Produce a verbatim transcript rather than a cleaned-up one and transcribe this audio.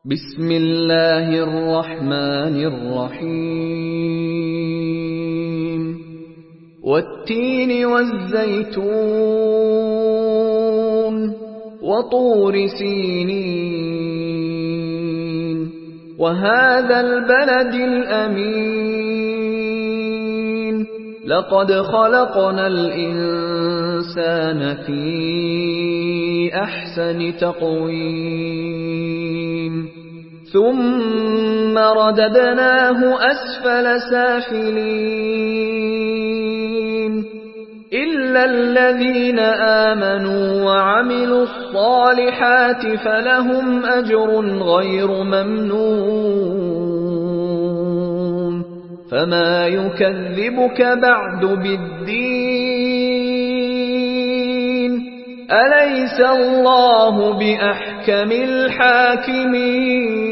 بسم الله الرحمن الرحيم والتين والزيتون وطور سينين وهذا البلد الأمين لقد خلقنا الإنسان في أحسن تقويم ثم رددناه أسفل سافلين إلا الذين آمنوا وعملوا الصالحات فلهم أجر غير ممنون فما يكذبك بعد بالدين أليس الله بأحكم الحاكمين